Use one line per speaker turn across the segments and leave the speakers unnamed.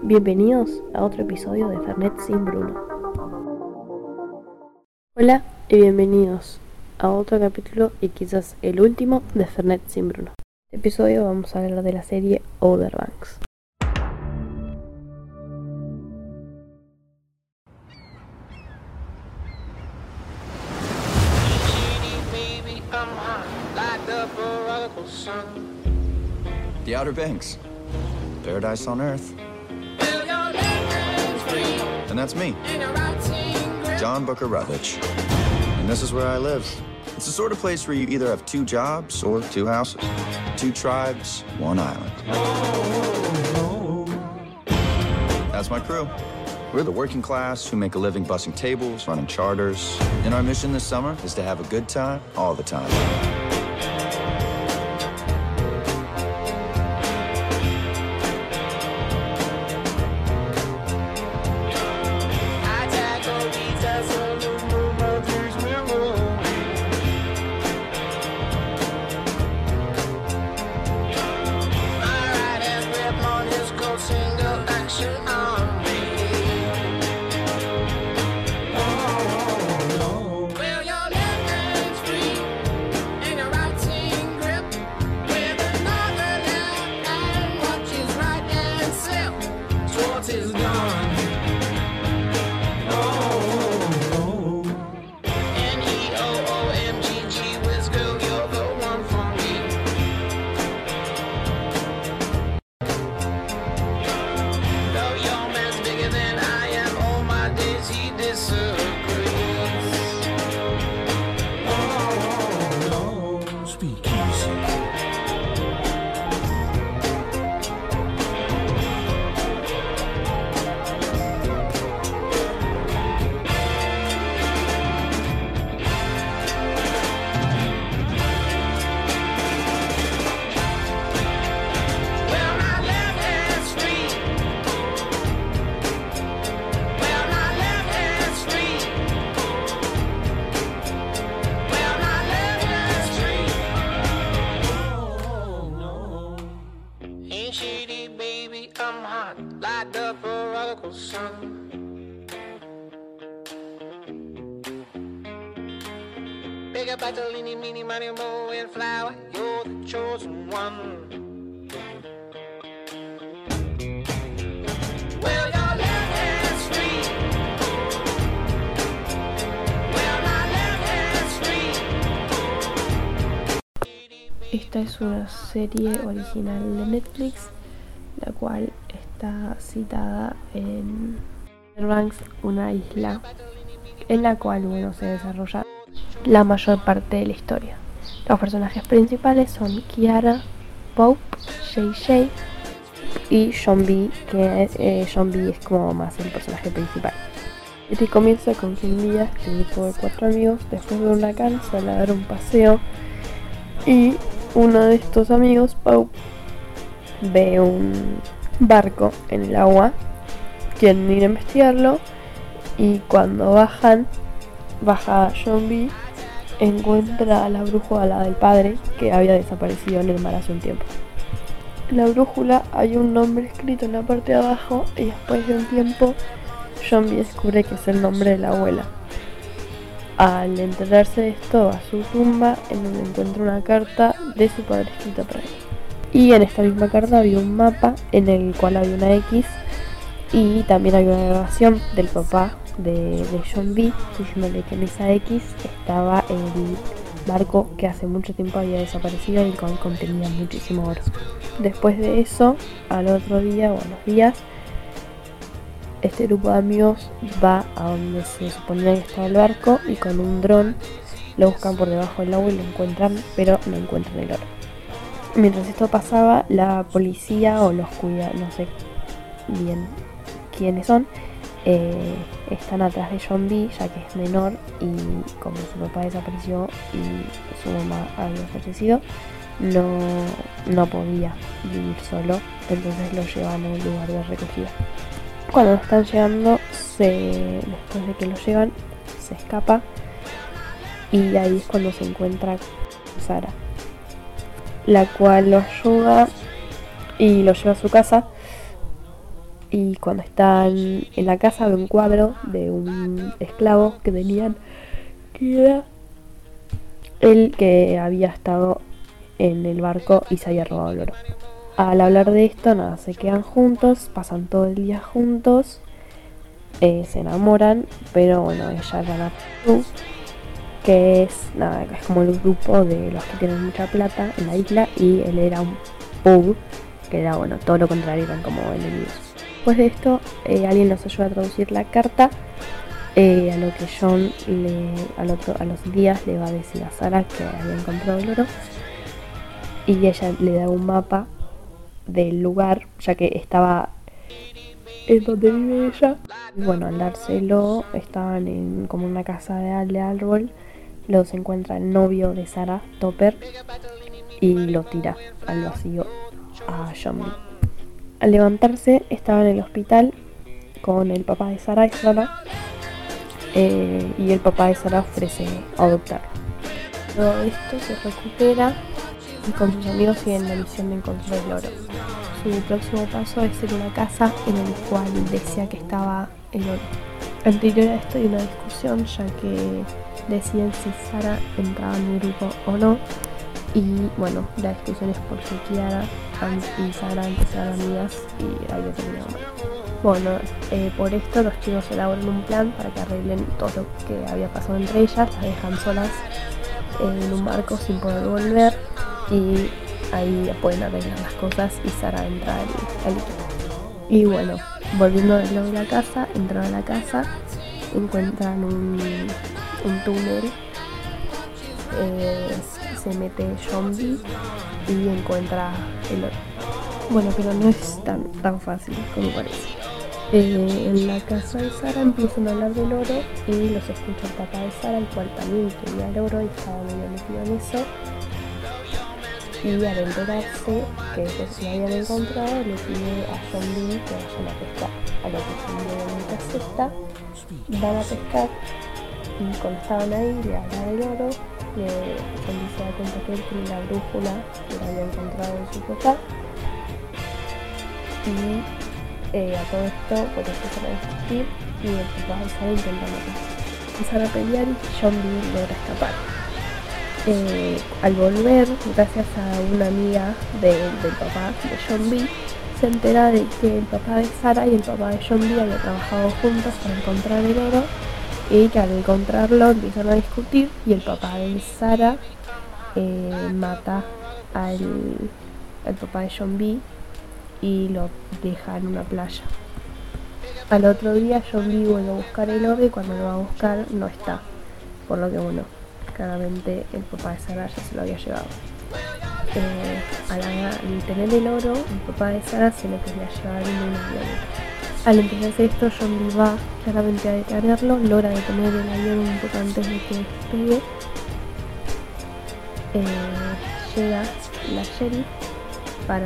Bienvenidos a otro episodio de Fernet sin Bruno. Hola y bienvenidos a otro capítulo y quizás el último de Fernet sin Bruno. En este episodio vamos a hablar de la serie Outer Banks.
The Outer Banks. Paradise on Earth. And that's me, John Booker Rutledge. And this is where I live. It's the sort of place where you either have 2 jobs or 2 houses, 2 tribes, 1 island. That's my crew. We're the working class who make a living bussing tables, running charters. And our mission this summer is to have a good time all the time.
Big up like the leany, meany, miny, mo, and flower. You're the chosen one. Well, your left hand's free. Well, my left hand's free.
Esta es una serie original de Netflix, la cual está citada en Outer Banks, una isla en la cual se desarrolla la mayor parte de la historia. Los personajes principales son Kiara, Pope, JJ y John B, que John B es como más el personaje principal. Este comienza con que un día este grupo de 4 amigos, después de un huracán, salen a dar un paseo y uno de estos amigos, Pope, ve un barco en el agua, quieren ir a investigarlo y cuando baja John B, encuentra la brújula del padre que había desaparecido en el mar hace un tiempo. En la brújula hay un nombre escrito en la parte de abajo y después de un tiempo John B descubre que es el nombre de la abuela. Al enterarse de esto va a su tumba en donde encuentra una carta de su padre escrita para él. Y en esta misma carta había un mapa en el cual había una X y también había una grabación del papá de John B diciéndole que en esa X estaba el barco que hace mucho tiempo había desaparecido y el cual contenía muchísimo oro. Después de eso, al otro día o a los días, este grupo de amigos va a donde se suponía que estaba el barco y con un dron lo buscan por debajo del agua y lo encuentran, pero no encuentran el oro. Mientras esto pasaba, la policía o los cuidados, no sé bien quiénes son, están atrás de John B, ya que es menor y como su papá desapareció y su mamá había fallecido, no podía vivir solo, entonces lo llevan a un lugar de recogida. Cuando están llegando, después de que lo llevan, se escapa y ahí es cuando se encuentra con Sara, la cual lo ayuda y lo lleva a su casa. Y cuando están en la casa ve un cuadro de un esclavo que tenían, que era el que había estado en el barco y se había robado el oro. Al hablar de esto, nada, se quedan juntos, pasan todo el día juntos, se enamoran, pero bueno, ella era la Pooh, que es como el grupo de los que tienen mucha plata en la isla, y él era un Pooh, que era bueno, todo lo contrario, eran como enemigos. Después de esto, alguien nos ayuda a traducir la carta, a lo que John a los días le va a decir a Sarah que había encontrado el oro, y ella le da un mapa del lugar, ya que estaba en donde vive ella. Y bueno, al dárselo, estaban en como una casa de árbol. Luego se encuentra el novio de Sarah, Topper, y lo tira al vacío a John B. Al levantarse, estaba en el hospital con el papá de Sarah y Sarah, y el papá de Sarah ofrece adoptar. Luego de esto se recupera y con sus amigos siguen la misión de encontrar el oro. Su próximo paso es ir a una casa en el cual decía que estaba el oro. Anterior a esto hay una discusión, ya que deciden si Sarah entraba en el grupo o no. Y bueno, la discusión es porque Kiara y Sarah antes eran amigas y había terminado mal. Bueno, por esto los chicos elaboran un plan para que arreglen todo lo que había pasado entre ellas. Las dejan solas en un barco sin poder volver, y ahí pueden arreglar las cosas y Sarah entra al equipo. Y bueno, volviendo de la casa, entran a la casa, encuentran un túnel, se mete John B y encuentra el oro. Bueno, pero no es tan fácil como parece. En la casa de Sarah empiezan a hablar del oro y los escucha el papá de Sarah, el cual también quería el oro y estaba medio metido en eso. Y al enterarse que ellos lo habían encontrado, le pide a John B que vayan a pescar. A lo que John B obviamente acepta, van a pescar, y cuando estaban ahí le habla del oro. John B se da cuenta que él tiene la brújula que la había encontrado en su papá, y a todo esto pues empiezan a discutir y el papá de Sarah intenta matar. Empiezan a pelear y John B logra escapar. Al volver, gracias a una amiga del papá de John B, se entera de que el papá de Sarah y el papá de John B habían trabajado juntos para encontrar el oro, y que al encontrarlo empiezan a discutir, y el papá de Sarah mata al papá de John B y lo deja en una playa. Al otro día John B vuelve a buscar el oro, y cuando lo va a buscar no está, por lo que bueno, claramente el papá de Sarah ya se lo había llevado. Al tener el oro, el papá de Sarah se lo quería llevar en un avión. Al enterarse de esto, John B va claramente a detenerlo, logra detener el avión un poco antes de que despegue. Llega la sheriff para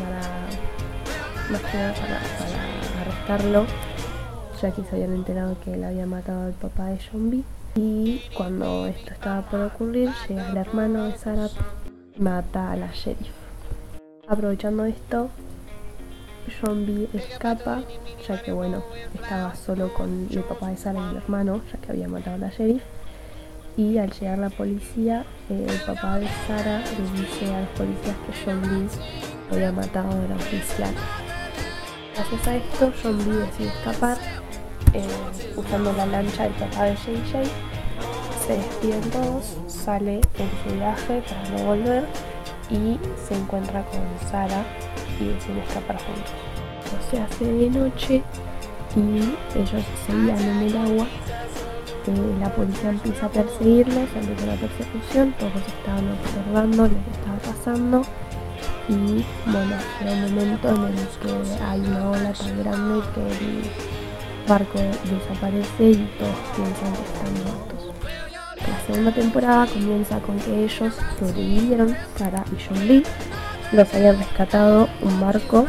arrestarlo, ya que se habían enterado que él había matado al papá de John B. Y cuando esto estaba por ocurrir, llega el hermano de Sarah y mata a la sheriff. Aprovechando esto, John B escapa, ya que bueno, estaba solo con el papá de Sarah y el hermano, ya que había matado a la sheriff. Y al llegar la policía, el papá de Sarah le dice a los policías que John B lo había matado de la oficial. Gracias a esto, John B decide escapar usando la lancha del papá de JJ. Se despiden todos, sale en su viaje para no volver y se encuentra con Sarah y deciden escapar juntos. Se hace de noche y ellos seguían en el agua. La policía empieza a perseguirlos, empieza la persecución, todos estaban observando lo que estaba pasando. Y bueno, llega un momento en el que hay una ola tan grande que el barco desaparece y todos piensan que están muertos. La segunda temporada comienza con que ellos sobrevivieron, Sarah y John B. Los habían rescatado un barco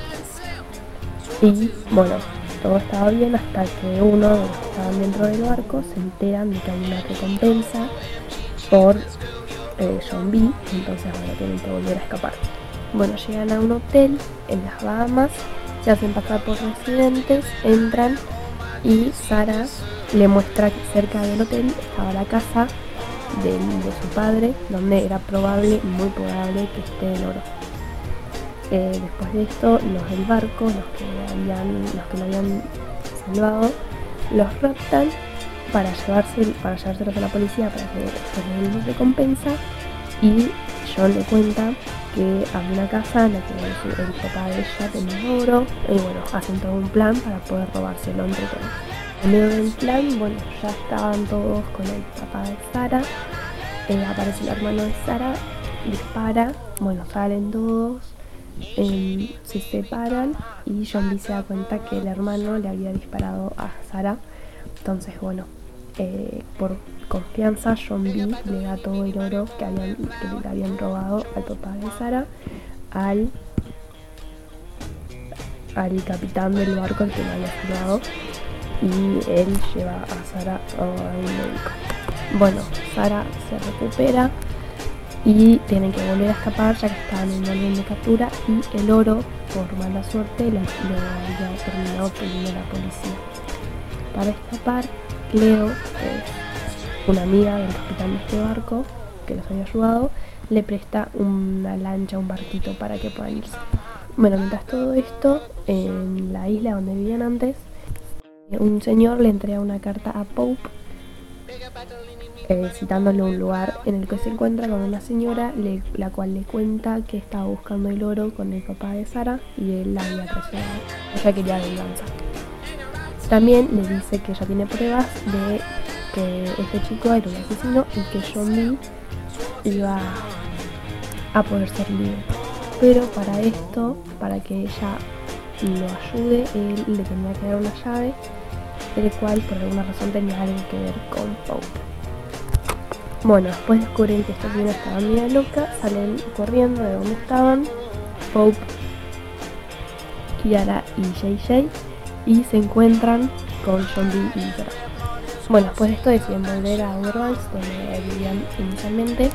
y bueno, todo estaba bien hasta que uno de los que estaban dentro del barco se enteran de que hay una recompensa por John B. Entonces bueno, tienen que volver a escapar. Bueno, llegan a un hotel en las Bahamas, se hacen pasar por residentes, entran y Sarah le muestra que cerca del hotel estaba la casa de su padre, donde era probable, muy probable que esté el oro. Después de esto, los del barco, los que lo habían salvado, los raptan para llevárselos a la policía para que se les dé recompensa, y John le cuenta que había una casa en la que el papá de ella tenía oro, y bueno, hacen todo un plan para poder robárselo entre todos. En medio del plan, bueno, ya estaban todos con el papá de Sarah, aparece el hermano de Sarah, dispara, bueno, salen todos, se separan y John B se da cuenta que el hermano le había disparado a Sarah. Entonces, bueno, por confianza, John B le da todo el oro que le habían robado al papá de Sarah al capitán del barco, el que lo había salvado, y él lleva a Sarah a un médico. Bueno, Sarah se recupera y tienen que volver a escapar, ya que estaban en un orden de captura, y el oro, por mala suerte, lo había terminado pidiendo la policía. Para escapar, Cleo, que es una amiga del capitán de este barco que los había ayudado, le presta una lancha, un barquito para que puedan irse. Bueno, mientras todo esto, en la isla donde vivían antes, un señor le entrega una carta a Pope, citándole un lugar en el que se encuentra con una señora, la cual le cuenta que estaba buscando el oro con el papá de Sarah y él la había traicionado. Ella quería venganza. También le dice que ella tiene pruebas de que este chico era un asesino y que John B iba a poder ser libre. Pero para esto, para que ella lo ayude, él le tenía que dar una llave, el cual por alguna razón tenía algo que ver con Pope. Bueno, después descubren que esta señora estaba media loca, salen corriendo de donde estaban Pope, Kiara y JJ, y se encuentran con John B y Sarah. Bueno, después de esto deciden volver a Outer Banks, donde vivían inicialmente,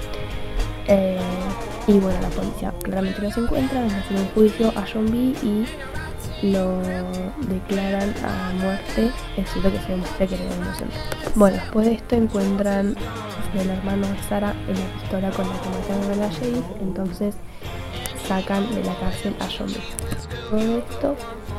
y bueno, la policía claramente los encuentra, hacen un juicio a John B y lo declaran a muerte, es lo que se demuestra que era inocente. Bueno, después de esto encuentran el hermano de Sarah en la pistola con la que mataron a la sheriff, entonces sacan de la cárcel a John B. Todo esto,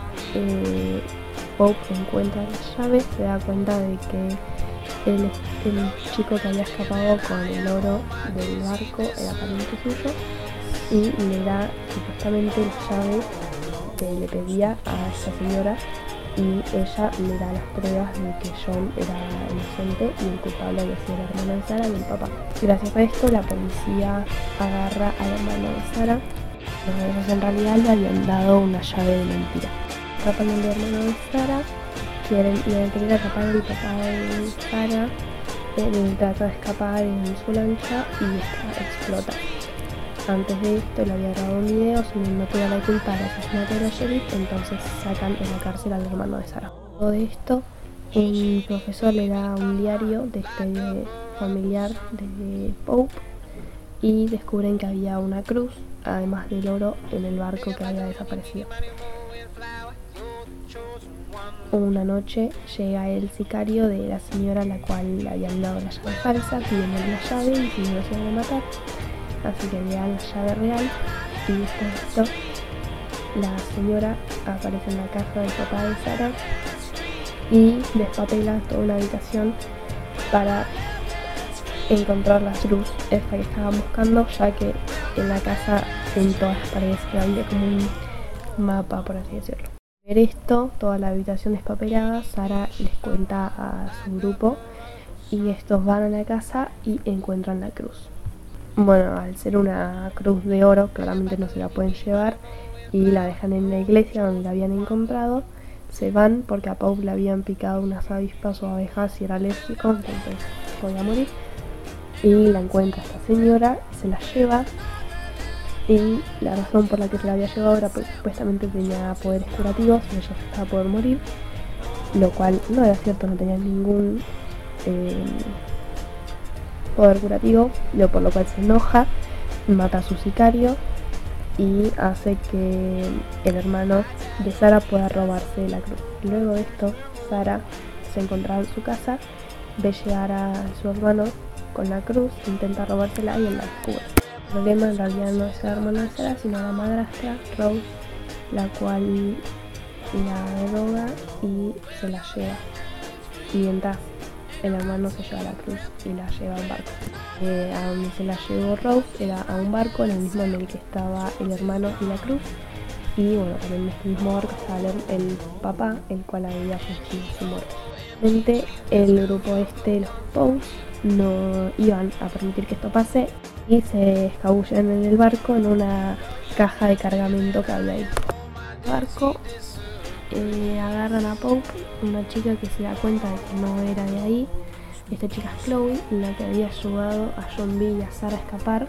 Pope encuentra las llaves, se da cuenta de que el chico que había escapado con el oro del barco era pariente suyo, y le da supuestamente las llaves que le pedía a esta señora, y ella le da las pruebas de que John era inocente y el culpable había sido el hermano de Sarah y el papá. Gracias a esto, la policía agarra al hermano de Sarah. Los en realidad le habían dado una llave de mentira. Atrapan al hermano de Sarah, iban a querer atrapar al papá de Sarah, él trata de escapar en su lancha y esta explota. Antes de esto le había grabado un video subiendo toda la culpa del asesinato de la sheriff, entonces sacan en la cárcel al hermano de Sarah. Todo esto, un profesor le da un diario de este familiar de Pope y descubren que había una cruz, además del oro, en el barco que había desaparecido. Una noche llega el sicario de la señora a la cual le habían dado la llave falsa, pidiéndole la llave y si no se iban a matar. Así que le dan la llave real, y después de esto la señora aparece en la casa del papá de Sarah y despapela toda una habitación para encontrar la cruz esta que estaban buscando, ya que en la casa, en todas las paredes, había como un mapa, por así decirlo. Al ver esto, toda la habitación despapelada, Sarah les cuenta a su grupo y estos van a la casa y encuentran la cruz. Bueno, al ser una cruz de oro, claramente no se la pueden llevar y la dejan en la iglesia donde la habían encontrado. Se van porque a Pope le habían picado unas avispas o abejas y era alérgico, entonces podía morir. Y la encuentra esta señora, se la lleva, y la razón por la que se la había llevado era porque supuestamente tenía poderes curativos y ella estaba por morir, lo cual no era cierto, no tenía ningún poder curativo, por lo cual se enoja, mata a su sicario y hace que el hermano de Sarah pueda robarse la cruz. Luego de esto, Sarah se encontraba en su casa, ve llegar a su hermano con la cruz, intenta robársela y él la descubre. El problema en realidad no es el hermano de Sarah, sino la madrastra, Rose, la cual la droga y se la lleva. Mientras el hermano se lleva la cruz y la lleva a un barco. A donde se la llevó Rose era a un barco en el mismo en el que estaba el hermano y la cruz. Y bueno, también en este mismo barco estaba el papá, el cual había fingido su muerte. Realmente el grupo los Poes, no iban a permitir que esto pase y se escabullen en el barco en una caja de cargamento que había ahí. El barco agarran a Pope, una chica que se da cuenta de que no era de ahí. Esta chica es Chloe, la que había ayudado a John B y a Sarah a escapar,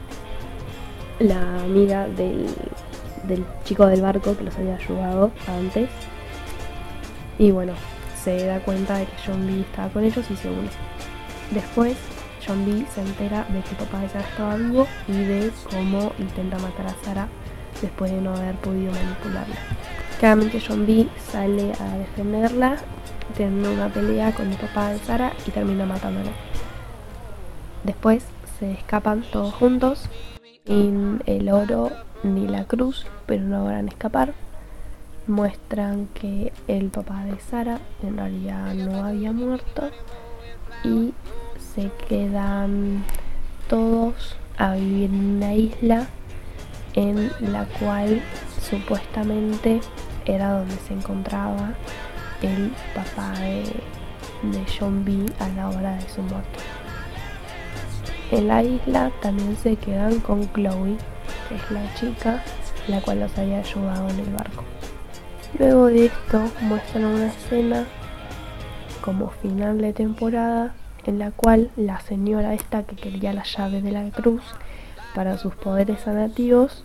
la amiga del chico del barco que los había ayudado antes. Y bueno, se da cuenta de que John B estaba con ellos y se une. Después John B se entera de que el papá de Sarah estaba vivo y de cómo intenta matar a Sarah después de no haber podido manipularla. Claramente John B sale a defenderla, tiene una pelea con el papá de Sarah y termina matándola. Después se escapan todos juntos, sin el oro ni la cruz, pero logran escapar. Muestran que el papá de Sarah en realidad no había muerto y se quedan todos a vivir en una isla en la cual supuestamente era donde se encontraba el papá de John B a la hora de su muerte. En la isla también se quedan con Chloe, que es la chica la cual los había ayudado en el barco. Luego de esto muestran una escena como final de temporada en la cual la señora esta que quería la llave de la cruz para sus poderes sanativos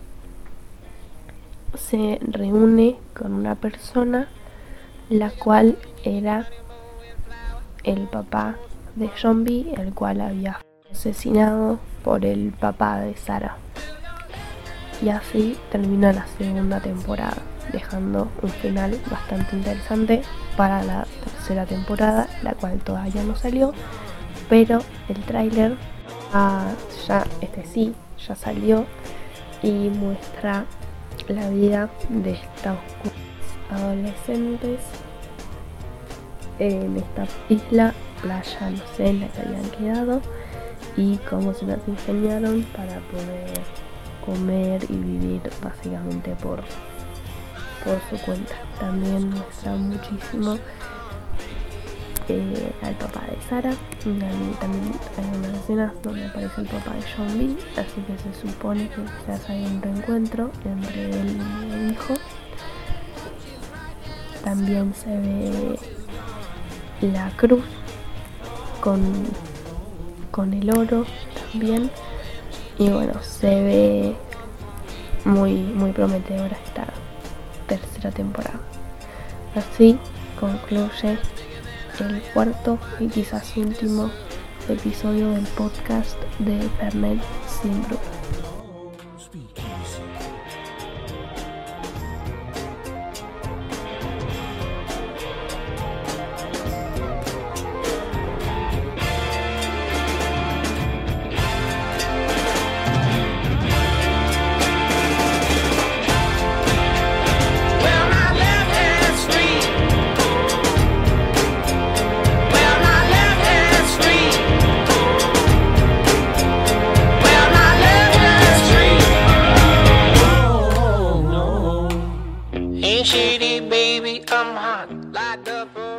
se reúne con una persona la cual era el papá de John B, el cual había asesinado por el papá de Sarah. Y así termina la segunda temporada, dejando un final bastante interesante para la tercera temporada, la cual todavía no salió, pero el tráiler ya salió y muestra la vida de estos adolescentes en esta isla, playa, no sé, en la que habían quedado, y cómo se las ingeniaron para poder comer y vivir básicamente por su cuenta. También muestra muchísimo al papá de Sarah, y también hay unas escenas donde aparece el papá de John B, así que se supone que quizás hay un reencuentro entre él y el hijo. También se ve la cruz con el oro también, y bueno, se ve muy, muy prometedora esta tercera temporada. Así concluye el cuarto y quizás último episodio del podcast de Fernet sin Bruno.
Ain't shitty, baby, I'm hot like the